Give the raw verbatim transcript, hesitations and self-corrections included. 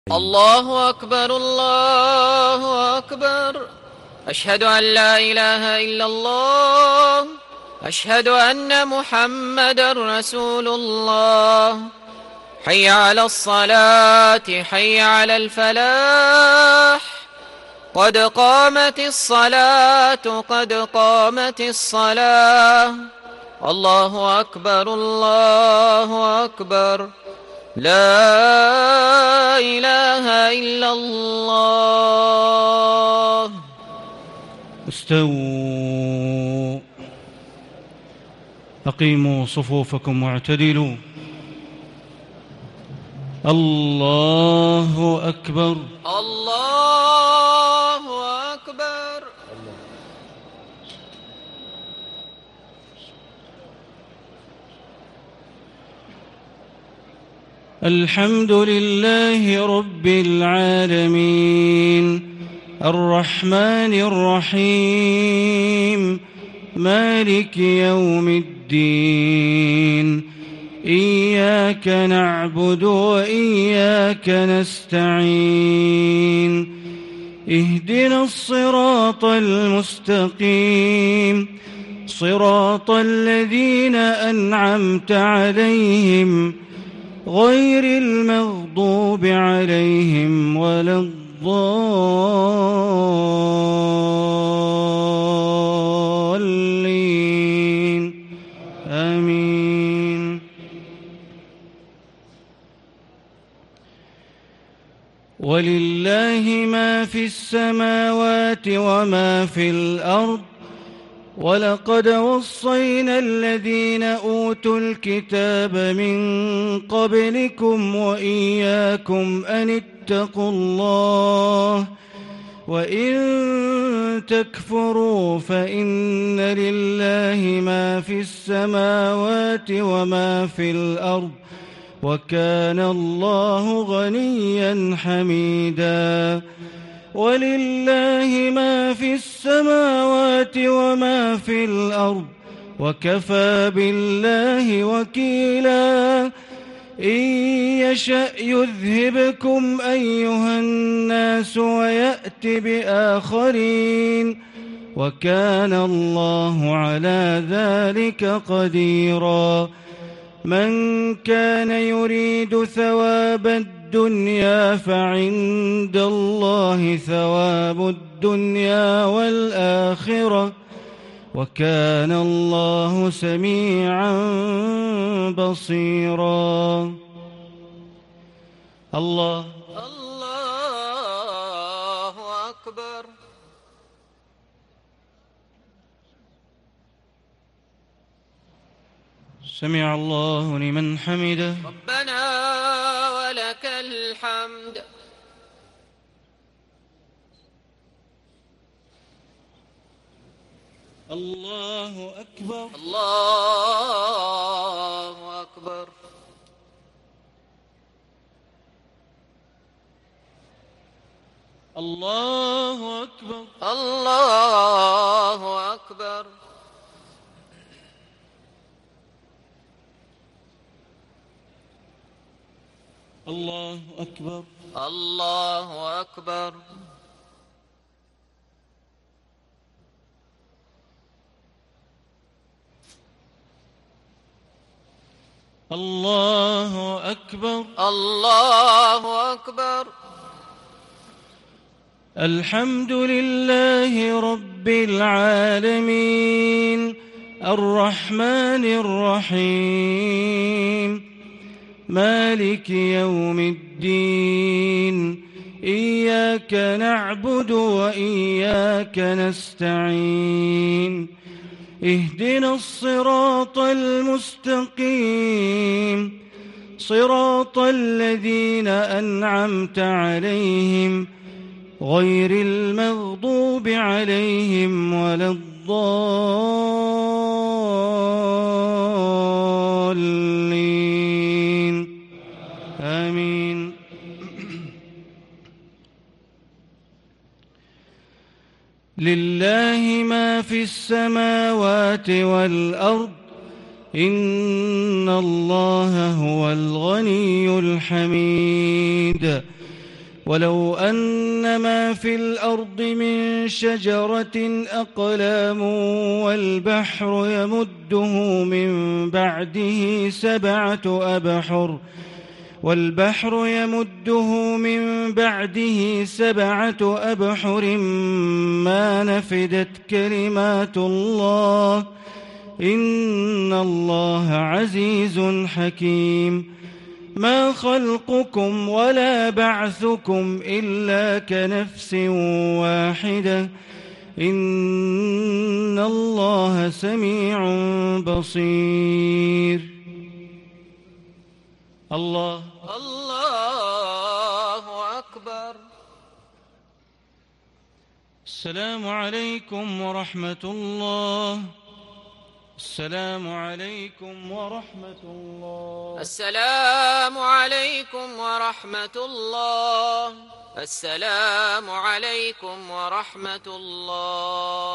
الله أكبر الله أكبر. أشهد أن لا إله إلا الله. أشهد أن محمدًا رسول الله. حي على الصلاة حي على الفلاح. قد قامت الصلاة قد قامت الصلاة. الله أكبر الله أكبر. لا إله إلا الله. استووا، أقيموا صفوفكم واعتدلوا. الله أكبر الله أكبر. الحمد لله رب العالمين، الرحمن الرحيم، مالك يوم الدين. إياك نعبد وإياك نستعين. اهدنا الصراط المستقيم، صراط الذين أنعمت عليهم غير المغضوب عليهم ولا الضالين. آمين. ولله ما في السماوات وما في الأرض. ولقد وصينا الذين أوتوا الكتاب من قبلكم وإياكم أن اتقوا الله، وإن تكفروا فإن لله ما في السماوات وما في الأرض، وكان الله غنيا حميدا. ولله ما في السماوات وما في الأرض، وكفى بالله وكيلا. إن يشأ يذهبكم أيها الناس ويأت بآخرين، وكان الله على ذلك قديرا. من كان يريد ثواب الدنيا فعند الله ثواب الدنيا والآخرة، وكان الله سميعا بصيرا. الله الله أكبر. سمع الله لمن حمده. ربنا ولك الحمد. الله أكبر الله أكبر. الله أكبر الله أكبر. الله أكبر الله أكبر. الله أكبر الله أكبر. الحمد لله رب العالمين، الرحمن الرحيم، مالك يوم الدين. إياك نعبد وإياك نستعين. اهدنا الصراط المستقيم، صراط الذين أنعمت عليهم غير المغضوب عليهم ولا الضالين. آمين. لله ما في السماوات والأرض. إن الله هو الغني الحميد. ولو أن ما في الأرض من شجرة أقلام والبحر يمده من بعده سبعة أبحر والبحر يمده من بعده سبعة أبحر ما نفدت كلمات الله إن الله عزيز حكيم ما خلقكم ولا بعثكم إلا كنفس واحدة إن الله سميع بصير. الله الله أكبر. السلام عليكم ورحمة الله. السلام عليكم ورحمة الله. السلام عليكم ورحمة الله. السلام عليكم ورحمة الله.